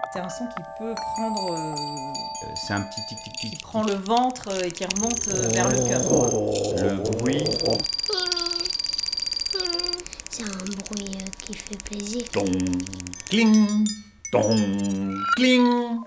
C'est un son qui peut prendre, C'est un petit tic-tic-tic. qui prend le ventre et qui remonte vers le cœur, quoi. Le bruit. C'est un bruit qui fait plaisir. Ton, cling, ton, cling.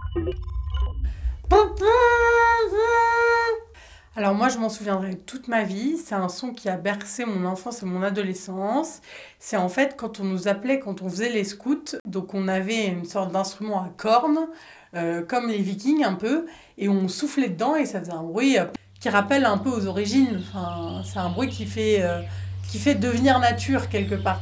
Alors moi, je m'en souviendrai toute ma vie. C'est un son qui a bercé mon enfance et mon adolescence. C'est en fait quand on nous appelait, quand on faisait les scouts. Donc on avait une sorte d'instrument à cornes, comme les Vikings un peu, et on soufflait dedans et ça faisait un bruit qui rappelle un peu aux origines. Enfin, c'est un bruit qui fait devenir nature quelque part.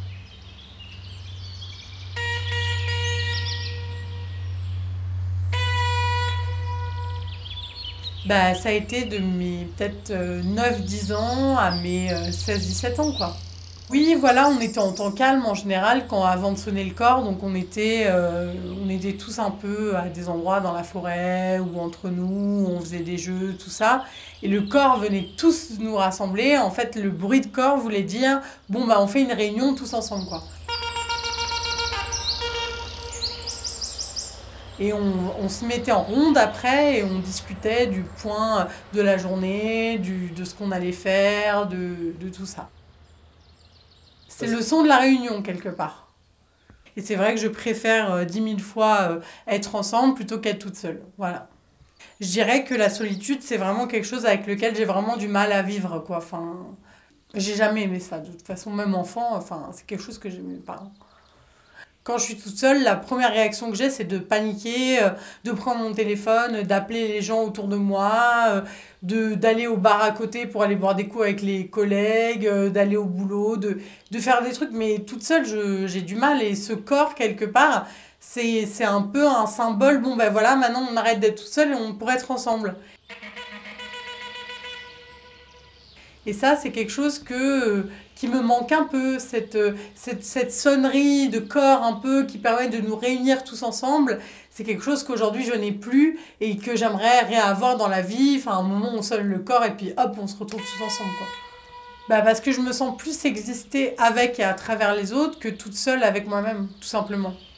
Bah, ça a été de mes peut-être 9-10 ans à mes 16-17 ans, quoi. Oui, voilà, on était en temps calme en général quand avant de sonner le corps, donc on était tous un peu à des endroits dans la forêt ou entre nous, on faisait des jeux, tout ça, et le corps venait tous nous rassembler. En fait, le bruit de corps voulait dire bon bah on fait une réunion tous ensemble, quoi. Et on se mettait en ronde après et on discutait du point de la journée, de ce qu'on allait faire, de tout ça. C'est le son de la réunion quelque part. Et c'est vrai que je préfère 10 000 fois être ensemble plutôt qu'être toute seule. Voilà. Je dirais que la solitude, c'est vraiment quelque chose avec lequel j'ai vraiment du mal à vivre, quoi. Enfin, j'ai jamais aimé ça. De toute façon, même enfant, enfin, c'est quelque chose que j'aimais pas. Quand je suis toute seule, la première réaction que j'ai, c'est de paniquer, de prendre mon téléphone, d'appeler les gens autour de moi, d'aller au bar à côté pour aller boire des coups avec les collègues, d'aller au boulot, de faire des trucs. Mais toute seule, j'ai du mal. Et ce corps, quelque part, c'est un peu un symbole. Bon, ben voilà, maintenant on arrête d'être toute seule et on pourrait être ensemble. Et ça, c'est quelque chose qui me manque un peu, cette sonnerie de corps un peu qui permet de nous réunir tous ensemble. C'est quelque chose qu'aujourd'hui je n'ai plus et que j'aimerais réavoir dans la vie. Enfin, un moment où on sonne le corps et puis hop, on se retrouve tous ensemble, quoi. Bah parce que je me sens plus exister avec et à travers les autres que toute seule avec moi-même, tout simplement.